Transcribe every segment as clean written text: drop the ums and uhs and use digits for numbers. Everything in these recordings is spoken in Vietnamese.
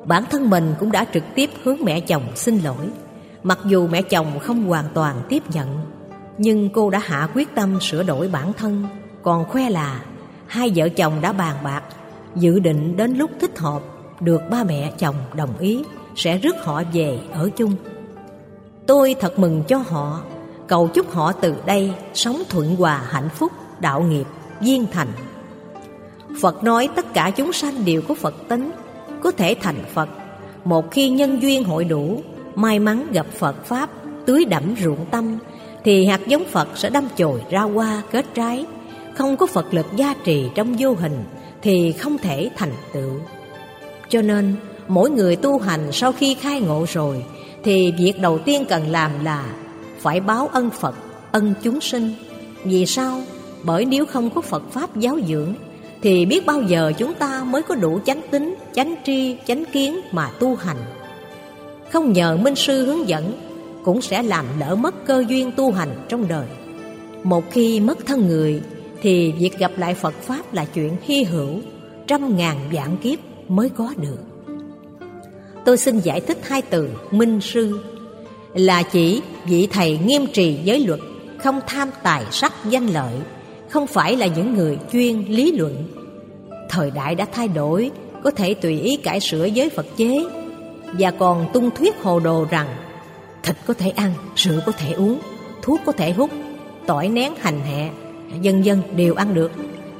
Bản thân mình cũng đã trực tiếp hướng mẹ chồng xin lỗi. Mặc dù mẹ chồng không hoàn toàn tiếp nhận, nhưng cô đã hạ quyết tâm sửa đổi bản thân, còn khoe là hai vợ chồng đã bàn bạc, dự định đến lúc thích hợp được ba mẹ chồng đồng ý sẽ rước họ về ở chung. Tôi thật mừng cho họ, cầu chúc họ từ đây sống thuận hòa hạnh phúc, đạo nghiệp viên thành. Phật nói tất cả chúng sanh đều có Phật tính, có thể thành Phật một khi nhân duyên hội đủ, may mắn gặp Phật Pháp tưới đẫm ruộng tâm, thì hạt giống Phật sẽ đâm chồi ra hoa kết trái. Không có Phật lực gia trì trong vô hình thì không thể thành tựu. Cho nên mỗi người tu hành sau khi khai ngộ rồi thì việc đầu tiên cần làm là phải báo ân Phật, ân chúng sinh. Vì sao? Bởi nếu không có Phật Pháp giáo dưỡng thì biết bao giờ chúng ta mới có đủ chánh tính, chánh tri, chánh kiến mà tu hành. Không nhờ minh sư hướng dẫn cũng sẽ làm lỡ mất cơ duyên tu hành trong đời. Một khi mất thân người thì việc gặp lại Phật Pháp là chuyện hy hữu, trăm ngàn vạn kiếp mới có được. Tôi xin giải thích hai từ minh sư là chỉ vị thầy nghiêm trì giới luật, không tham tài sắc danh lợi, không phải là những người chuyên lý luận. Thời đại đã thay đổi, có thể tùy ý cải sửa giới Phật chế, và còn tung thuyết hồ đồ rằng thịt có thể ăn, rượu có thể uống, thuốc có thể hút, tỏi nén hành hạ, vân vân đều ăn được.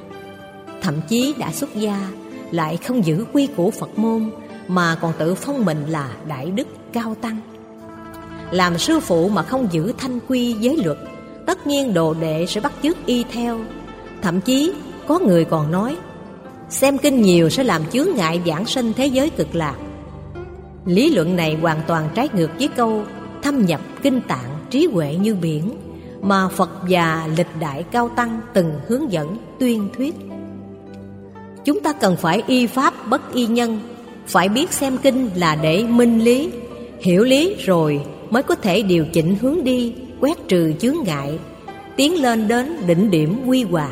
Thậm chí đã xuất gia lại không giữ quy củ Phật môn, mà còn tự phong mình là đại đức cao tăng. Làm sư phụ mà không giữ thanh quy giới luật, tất nhiên đồ đệ sẽ bắt chước y theo. Thậm chí có người còn nói xem kinh nhiều sẽ làm chướng ngại vãng sinh thế giới cực lạc. Lý luận này hoàn toàn trái ngược với câu thâm nhập kinh tạng trí huệ như biển mà Phật và lịch đại cao tăng từng hướng dẫn tuyên thuyết. Chúng ta cần phải y pháp bất y nhân, phải biết xem kinh là để minh lý, hiểu lý rồi mới có thể điều chỉnh hướng đi, quét trừ chướng ngại, tiến lên đến đỉnh điểm huy hoàng.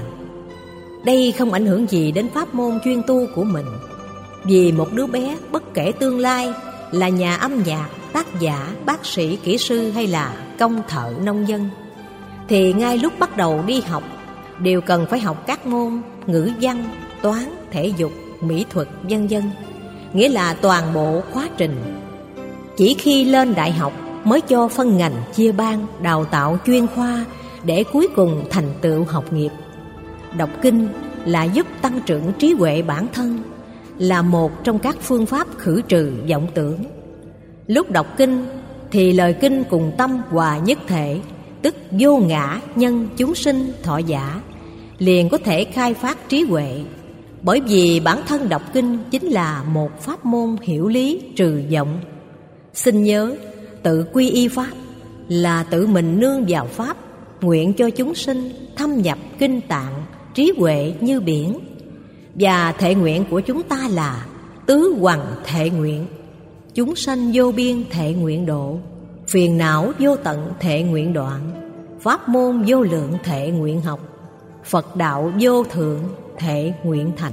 Đây không ảnh hưởng gì đến pháp môn chuyên tu của mình. Vì một đứa bé bất kể tương lai là nhà âm nhạc, tác giả, bác sĩ, kỹ sư hay là công thợ nông dân, thì ngay lúc bắt đầu đi học đều cần phải học các môn ngữ văn, toán, thể dục, mỹ thuật, vân vân, nghĩa là toàn bộ khóa trình. Chỉ khi lên đại học mới cho phân ngành chia ban, đào tạo chuyên khoa để cuối cùng thành tựu học nghiệp. Đọc kinh là giúp tăng trưởng trí huệ bản thân, là một trong các phương pháp khử trừ vọng tưởng. Lúc đọc kinh thì lời kinh cùng tâm hòa nhất thể, tức vô ngã nhân chúng sinh thọ giả, liền có thể khai phát trí huệ. Bởi vì bản thân đọc kinh chính là một pháp môn hiểu lý trừ vọng. Xin nhớ, tự quy y pháp là tự mình nương vào pháp, nguyện cho chúng sinh thâm nhập kinh tạng, trí huệ như biển. Và thệ nguyện của chúng ta là tứ hoằng thệ nguyện: chúng sanh vô biên thệ nguyện độ, phiền não vô tận thệ nguyện đoạn, pháp môn vô lượng thệ nguyện học, Phật đạo vô thượng thệ nguyện thành.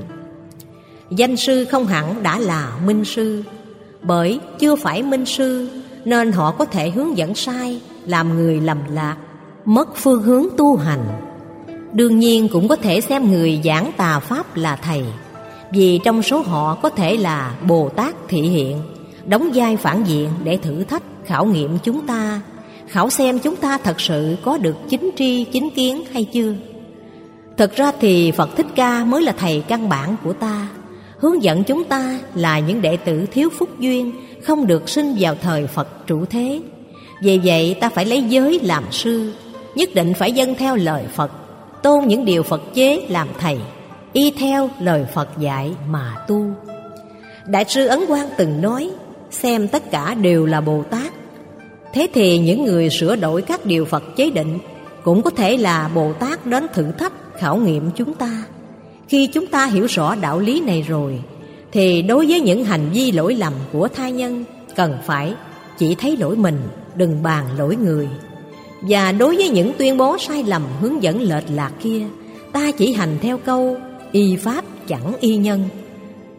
Danh sư không hẳn đã là minh sư, bởi chưa phải minh sư nên họ có thể hướng dẫn sai, làm người lầm lạc, mất phương hướng tu hành. Đương nhiên cũng có thể xem người giảng tà pháp là thầy, vì trong số họ có thể là Bồ Tát thị hiện, đóng vai phản diện để thử thách, khảo nghiệm chúng ta, khảo xem chúng ta thật sự có được chính tri, chính kiến hay chưa. Thực ra thì Phật Thích Ca mới là thầy căn bản của ta, hướng dẫn chúng ta là những đệ tử thiếu phúc duyên, không được sinh vào thời Phật trụ thế. Vì vậy ta phải lấy giới làm sư, nhất định phải dâng theo lời Phật, tôn những điều Phật chế làm thầy, y theo lời Phật dạy mà tu. Đại sư Ấn Quang từng nói, xem tất cả đều là Bồ Tát. Thế thì những người sửa đổi các điều Phật chế định cũng có thể là Bồ Tát đến thử thách, khảo nghiệm chúng ta. Khi chúng ta hiểu rõ đạo lý này rồi, thì đối với những hành vi lỗi lầm của tha nhân, cần phải chỉ thấy lỗi mình, đừng bàn lỗi người. Và đối với những tuyên bố sai lầm, hướng dẫn lệch lạc kia, ta chỉ hành theo câu y pháp chẳng y nhân.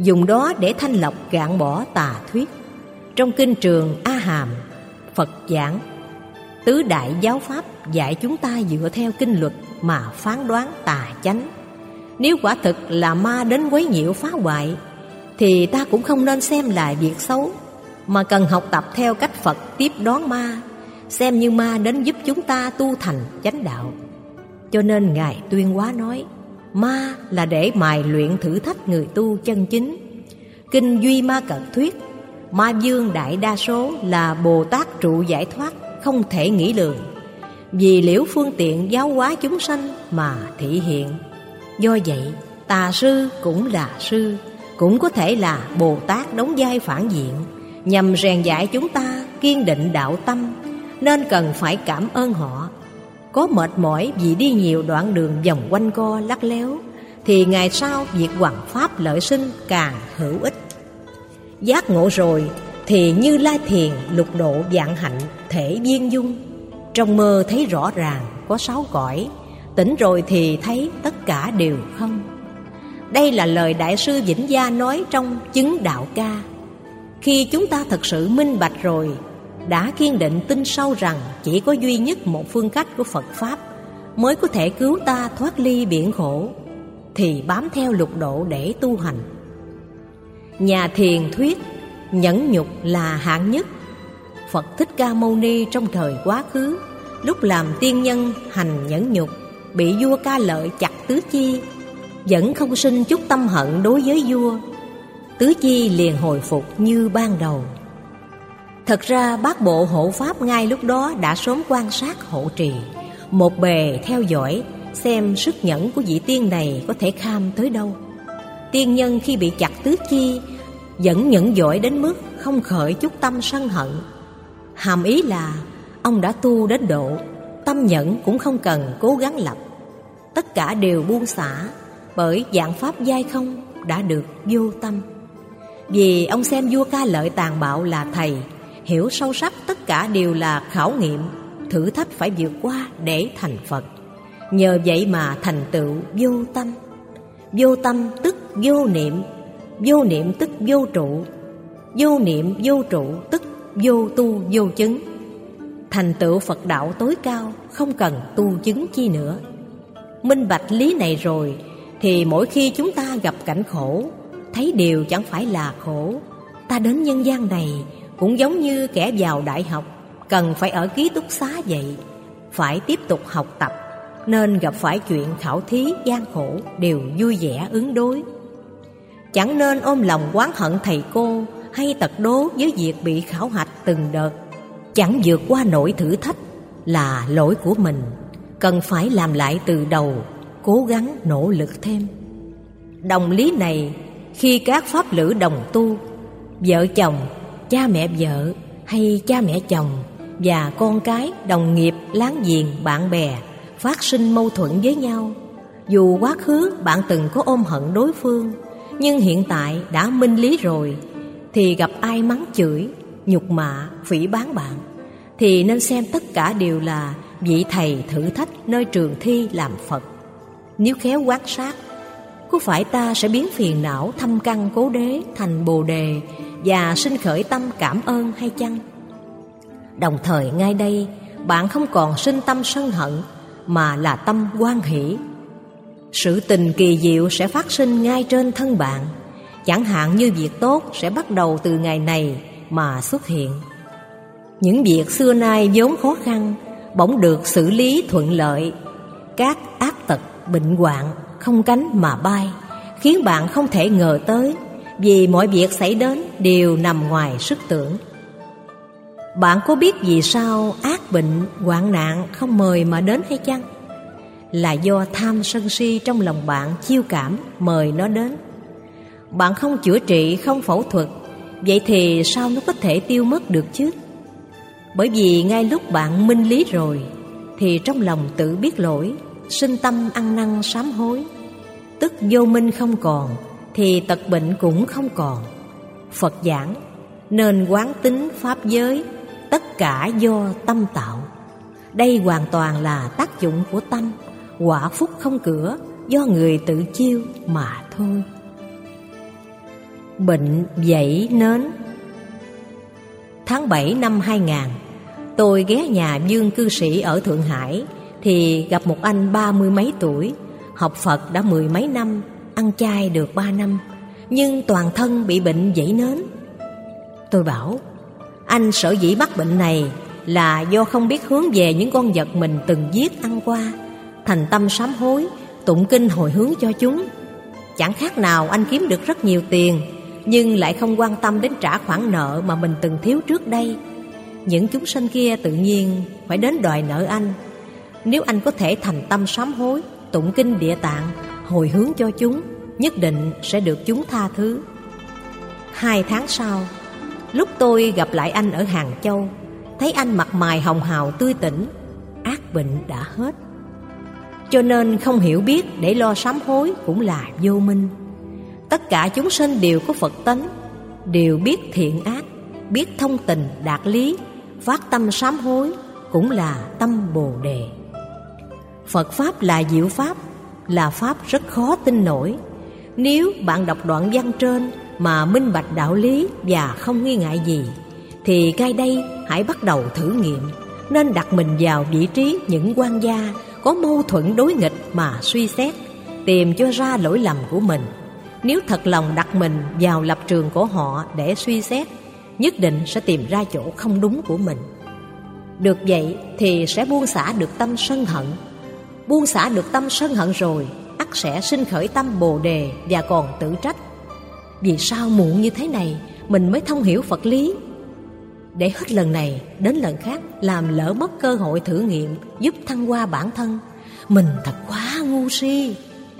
dùng đó để thanh lọc gạn bỏ tà thuyết. Trong kinh Trường A Hàm, Phật giảng tứ đại giáo pháp dạy chúng ta dựa theo kinh luật mà phán đoán tà chánh. Nếu quả thực là ma đến quấy nhiễu phá hoại, thì ta cũng không nên xem là việc xấu, mà cần học tập theo cách Phật tiếp đón ma, xem như ma đến giúp chúng ta tu thành chánh đạo. Cho nên Ngài Tuyên Hóa nói, ma là để mài luyện thử thách người tu chân chính. Kinh Duy Ma Cật thuyết, ma vương đại đa số là Bồ Tát trụ giải thoát, không thể nghĩ lường, vì liễu phương tiện giáo hóa chúng sanh mà thị hiện. Do vậy, tà sư cũng là sư, cũng có thể là Bồ Tát đóng vai phản diện, nhằm rèn dạy chúng ta kiên định đạo tâm, nên cần phải cảm ơn họ. Có mệt mỏi vì đi nhiều đoạn đường vòng quanh co lắc léo, thì ngày sau việc hoằng pháp lợi sinh càng hữu ích. Giác ngộ rồi thì Như Lai thiền lục độ vạn hạnh thể viên dung. Trong mơ thấy rõ ràng có 6 cõi, tỉnh rồi thì thấy tất cả đều không. Đây là lời Đại sư Vĩnh Gia nói trong Chứng Đạo Ca. Khi chúng ta thật sự minh bạch rồi, đã kiên định tin sâu rằng chỉ có duy nhất một phương cách của Phật Pháp mới có thể cứu ta thoát ly biển khổ, thì bám theo lục độ để tu hành. Nhà thiền thuyết nhẫn nhục là hạng nhất. Phật Thích Ca Mâu Ni trong thời quá khứ, lúc làm tiên nhân hành nhẫn nhục, bị vua Ca Lợi chặt tứ chi, vẫn không sinh chút tâm hận đối với vua. Tứ chi liền hồi phục như ban đầu. Thật ra Bát Bộ Hộ Pháp ngay lúc đó đã sớm quan sát hộ trì, một bề theo dõi xem sức nhẫn của vị tiên này có thể kham tới đâu. Tiên nhân khi bị chặt tứ chi vẫn nhẫn dỗi đến mức không khởi chút tâm sân hận. Hàm ý là ông đã tu đến độ tâm nhẫn cũng không cần cố gắng lập, tất cả đều buông xả, bởi dạng pháp giai không đã được vô tâm. Vì ông xem vua Ca Lợi tàn bạo là thầy, hiểu sâu sắc tất cả đều là khảo nghiệm, thử thách phải vượt qua để thành Phật. Nhờ vậy mà thành tựu vô tâm. Vô tâm tức vô niệm, vô niệm tức vô trụ, vô niệm vô trụ tức vô tu vô chứng. Thành tựu Phật đạo tối cao, không cần tu chứng chi nữa. Minh bạch lý này rồi, thì mỗi khi chúng ta gặp cảnh khổ, thấy điều chẳng phải là khổ. Ta đến nhân gian này cũng giống như kẻ vào đại học, cần phải ở ký túc xá vậy, phải tiếp tục học tập, nên gặp phải chuyện khảo thí gian khổ đều vui vẻ ứng đối. Chẳng nên ôm lòng oán hận thầy cô hay tật đố với việc bị khảo hạch từng đợt. Chẳng vượt qua nổi thử thách là lỗi của mình, cần phải làm lại từ đầu, cố gắng nỗ lực thêm. Đồng lý này khi các pháp lữ đồng tu, vợ chồng, cha mẹ vợ hay cha mẹ chồng và con cái, đồng nghiệp, láng giềng, bạn bè phát sinh mâu thuẫn với nhau, dù quá khứ bạn từng có ôm hận đối phương, nhưng hiện tại đã minh lý rồi, thì gặp ai mắng chửi, nhục mạ, phỉ báng bạn, thì nên xem tất cả đều là vị thầy thử thách nơi trường thi làm Phật. Nếu khéo quan sát, có phải ta sẽ biến phiền não thâm căn cố đế thành bồ đề và sinh khởi tâm cảm ơn hay chăng? Đồng thời ngay đây, bạn không còn sinh tâm sân hận, mà là tâm hoan hỷ. Sự tình kỳ diệu sẽ phát sinh ngay trên thân bạn. Chẳng hạn như việc tốt sẽ bắt đầu từ ngày này mà xuất hiện. Những việc xưa nay vốn khó khăn bỗng được xử lý thuận lợi. Các ác tật, bệnh hoạn không cánh mà bay, khiến bạn không thể ngờ tới, vì mọi việc xảy đến đều nằm ngoài sức tưởng. Bạn có biết vì sao ác bệnh, hoạn nạn không mời mà đến hay chăng? Là do tham sân si trong lòng bạn chiêu cảm mời nó đến. Bạn không chữa trị, không phẫu thuật, vậy thì sao nó có thể tiêu mất được chứ? Bởi vì ngay lúc bạn minh lý rồi, thì trong lòng tự biết lỗi, sinh tâm ăn năn sám hối. Tức vô minh không còn, thì tật bệnh cũng không còn. Phật giảng nên quán tính pháp giới, tất cả do tâm tạo. Đây hoàn toàn là tác dụng của tâm, quả phúc không cửa, do người tự chiêu mà thôi. Bệnh dậy nến. Tháng 7 năm 2000, tôi ghé nhà Dương cư sĩ ở Thượng Hải thì gặp một anh 30 mấy tuổi, học Phật đã 10 mấy năm, ăn chay được 3 năm, nhưng toàn thân bị bệnh dậy nến. Tôi bảo, anh sở dĩ mắc bệnh này là do không biết hướng về những con vật mình từng giết ăn qua, thành tâm sám hối, tụng kinh hồi hướng cho chúng. Chẳng khác nào anh kiếm được rất nhiều tiền, nhưng lại không quan tâm đến trả khoản nợ mà mình từng thiếu trước đây. Những chúng sinh kia tự nhiên phải đến đòi nợ anh. Nếu anh có thể thành tâm sám hối, tụng kinh Địa Tạng, hồi hướng cho chúng, nhất định sẽ được chúng tha thứ. 2 tháng sau, lúc tôi gặp lại anh ở Hàng Châu, thấy anh mặt mày hồng hào tươi tỉnh, ác bệnh đã hết. Cho nên không hiểu biết để lo sám hối cũng là vô minh. Tất cả chúng sinh đều có Phật tánh, đều biết thiện ác, biết thông tình đạt lý, phát tâm sám hối cũng là tâm Bồ Đề. Phật Pháp là diệu Pháp, là Pháp rất khó tin nổi. Nếu bạn đọc đoạn văn trên mà minh bạch đạo lý và không nghi ngại gì, thì ngay đây hãy bắt đầu thử nghiệm, nên đặt mình vào vị trí những quan gia có mâu thuẫn đối nghịch mà suy xét, tìm cho ra lỗi lầm của mình. Nếu thật lòng đặt mình vào lập trường của họ để suy xét, nhất định sẽ tìm ra chỗ không đúng của mình. Được vậy thì sẽ buông xả được tâm sân hận. Buông xả được tâm sân hận rồi, ắt sẽ sinh khởi tâm Bồ Đề và còn tự trách. Vì sao muộn như thế này mình mới thông hiểu Phật lý? Để hết lần này đến lần khác làm lỡ mất cơ hội thử nghiệm giúp thăng hoa bản thân, mình thật quá ngu si.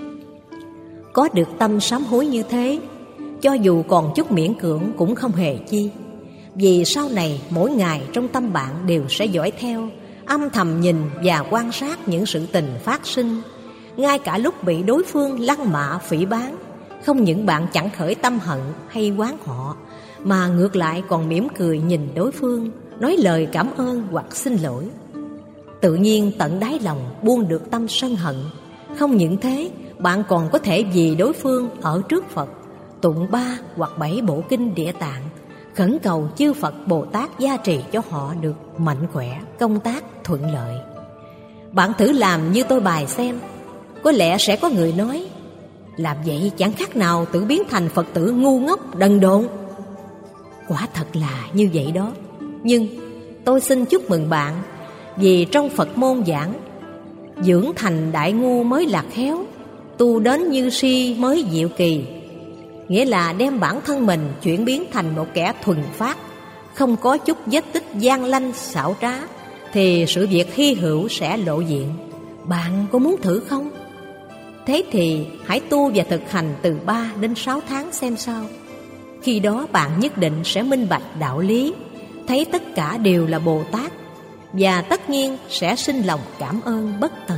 Có được tâm sám hối như thế, cho dù còn chút miễn cưỡng cũng không hề chi. Vì sau này mỗi ngày trong tâm bạn đều sẽ dõi theo, âm thầm nhìn và quan sát những sự tình phát sinh. Ngay cả lúc bị đối phương lăng mạ phỉ báng, không những bạn chẳng khởi tâm hận hay oán họ, mà ngược lại còn mỉm cười nhìn đối phương, nói lời cảm ơn hoặc xin lỗi. Tự nhiên tận đáy lòng buông được tâm sân hận. Không những thế, bạn còn có thể vì đối phương ở trước Phật tụng 3 hoặc 7 bộ kinh Địa Tạng, khẩn cầu chư Phật Bồ Tát gia trì cho họ được mạnh khỏe, công tác thuận lợi. Bạn thử làm như tôi bài xem. Có lẽ sẽ có người nói, làm vậy chẳng khác nào tự biến thành Phật tử ngu ngốc đần độn. Quả thật là như vậy đó. Nhưng tôi xin chúc mừng bạn, vì trong Phật môn giảng, dưỡng thành đại ngu mới là khéo, tu đến như si mới diệu kỳ. Nghĩa là đem bản thân mình chuyển biến thành một kẻ thuần phát, không có chút vết tích gian lanh xảo trá, thì sự việc hy hữu sẽ lộ diện. Bạn có muốn thử không? Thế thì hãy tu và thực hành từ 3 đến 6 tháng xem sao. Khi đó bạn nhất định sẽ minh bạch đạo lý, thấy tất cả đều là Bồ Tát, và tất nhiên sẽ sinh lòng cảm ơn bất tận.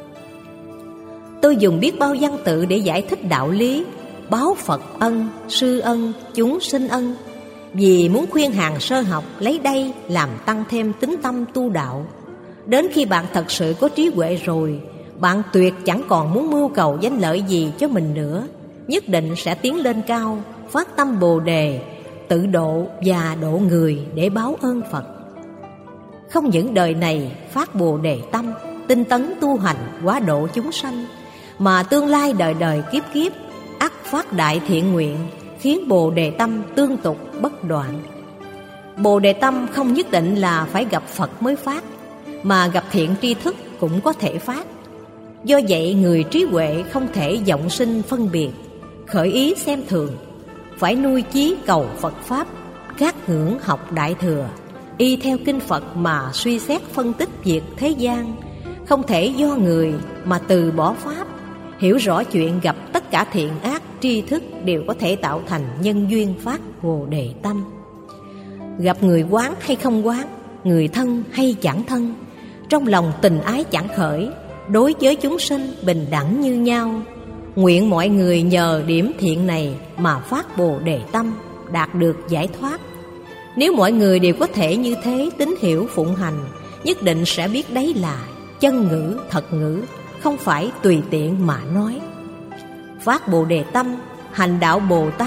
Tôi dùng biết bao văn tự để giải thích đạo lý, báo Phật ân, sư ân, chúng sinh ân, vì muốn khuyên hàng sơ học lấy đây làm tăng thêm tính tâm tu đạo. Đến khi bạn thật sự có trí huệ rồi, bạn tuyệt chẳng còn muốn mưu cầu danh lợi gì cho mình nữa, nhất định sẽ tiến lên cao, phát tâm Bồ Đề, tự độ và độ người để báo ơn Phật. Không những đời này phát Bồ Đề tâm, tinh tấn tu hành quá độ chúng sanh, mà tương lai đời đời kiếp kiếp ắt phát đại thiện nguyện, khiến Bồ Đề tâm tương tục bất đoạn. Bồ Đề tâm không nhất định là phải gặp Phật mới phát, mà gặp thiện tri thức cũng có thể phát. Do vậy người trí huệ không thể vọng sinh phân biệt, khởi ý xem thường, phải nuôi chí cầu Phật Pháp, khát ngưỡng học Đại Thừa, y theo kinh Phật mà suy xét phân tích việc thế gian. Không thể do người mà từ bỏ Pháp, hiểu rõ chuyện gặp tất cả thiện ác tri thức đều có thể tạo thành nhân duyên phát Bồ Đề tâm. Gặp người quán hay không quán, người thân hay chẳng thân, trong lòng tình ái chẳng khởi, đối với chúng sinh bình đẳng như nhau. Nguyện mọi người nhờ điểm thiện này mà phát Bồ Đề tâm, đạt được giải thoát. Nếu mọi người đều có thể như thế tín hiểu phụng hành, nhất định sẽ biết đấy là chân ngữ, thật ngữ, không phải tùy tiện mà nói. Phát Bồ Đề tâm, hành đạo Bồ Tát,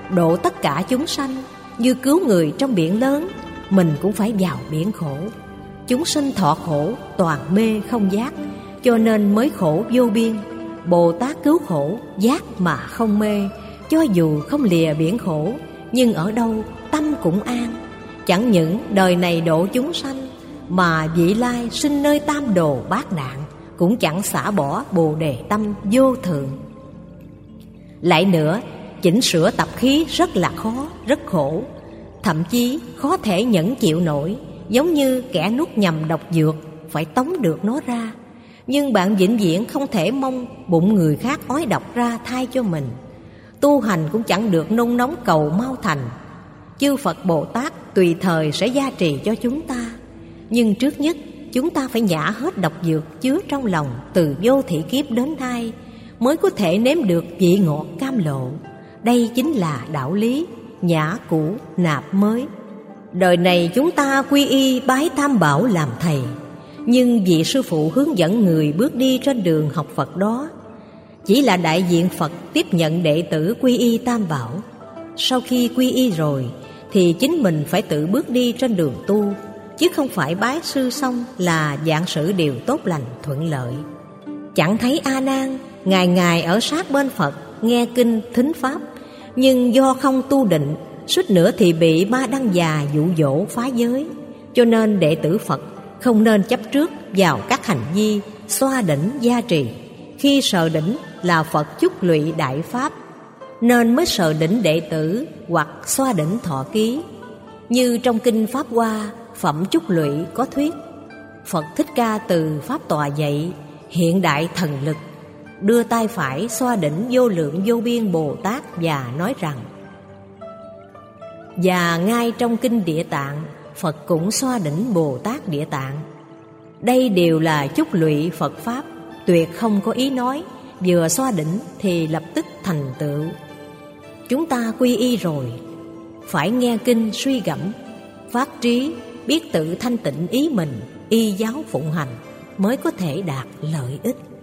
độ tất cả chúng sanh. Như cứu người trong biển lớn, mình cũng phải vào biển khổ. Chúng sinh thọ khổ, toàn mê không giác, cho nên mới khổ vô biên. Bồ Tát cứu khổ, giác mà không mê. Cho dù không lìa biển khổ, nhưng ở đâu tâm cũng an. Chẳng những đời này độ chúng sanh, mà vị lai sinh nơi tam đồ bát nạn, cũng chẳng xả bỏ bồ đề tâm vô thượng. Lại nữa, chỉnh sửa tập khí rất là khó, rất khổ. Thậm chí khó thể nhẫn chịu nổi, giống như kẻ nuốt nhầm độc dược, phải tống được nó ra. Nhưng bạn vĩnh viễn không thể mong bụng người khác ói độc ra thay cho mình. Tu hành cũng chẳng được nôn nóng cầu mau thành. Chư Phật Bồ Tát tùy thời sẽ gia trì cho chúng ta. Nhưng trước nhất, chúng ta phải nhả hết độc dược chứa trong lòng từ vô thị kiếp đến nay, mới có thể nếm được vị ngọt cam lộ. Đây chính là đạo lý nhả cũ nạp mới. Đời này chúng ta quy y bái Tam Bảo làm thầy, nhưng vị sư phụ hướng dẫn người bước đi trên đường học Phật đó chỉ là đại diện Phật tiếp nhận đệ tử quy y Tam Bảo. Sau khi quy y rồi thì chính mình phải tự bước đi trên đường tu, chứ không phải bái sư xong là vạn sự đều tốt lành thuận lợi. Chẳng thấy A Nan ngày ngày ở sát bên Phật nghe kinh thính pháp, nhưng do không tu định, suýt nữa thì bị Ma Đăng Già dụ dỗ phá giới. Cho nên đệ tử Phật không nên chấp trước vào các hành vi xoa đỉnh gia trì. Khi sờ đỉnh là Phật chúc lụy đại pháp, nên mới sờ đỉnh đệ tử hoặc xoa đỉnh thọ ký. Như trong kinh Pháp Hoa Phẩm Chúc Lụy có thuyết, Phật Thích Ca từ pháp tọa dậy, hiện đại thần lực, đưa tay phải xoa đỉnh vô lượng vô biên Bồ Tát và nói rằng: và ngay trong kinh Địa Tạng, Phật cũng xoa đỉnh Bồ Tát Địa Tạng. Đây đều là chúc lụy Phật Pháp, tuyệt không có ý nói vừa xoa đỉnh thì lập tức thành tựu. Chúng ta quy y rồi, phải nghe kinh suy gẫm, phát trí, biết tự thanh tịnh ý mình, y giáo phụng hành, mới có thể đạt lợi ích.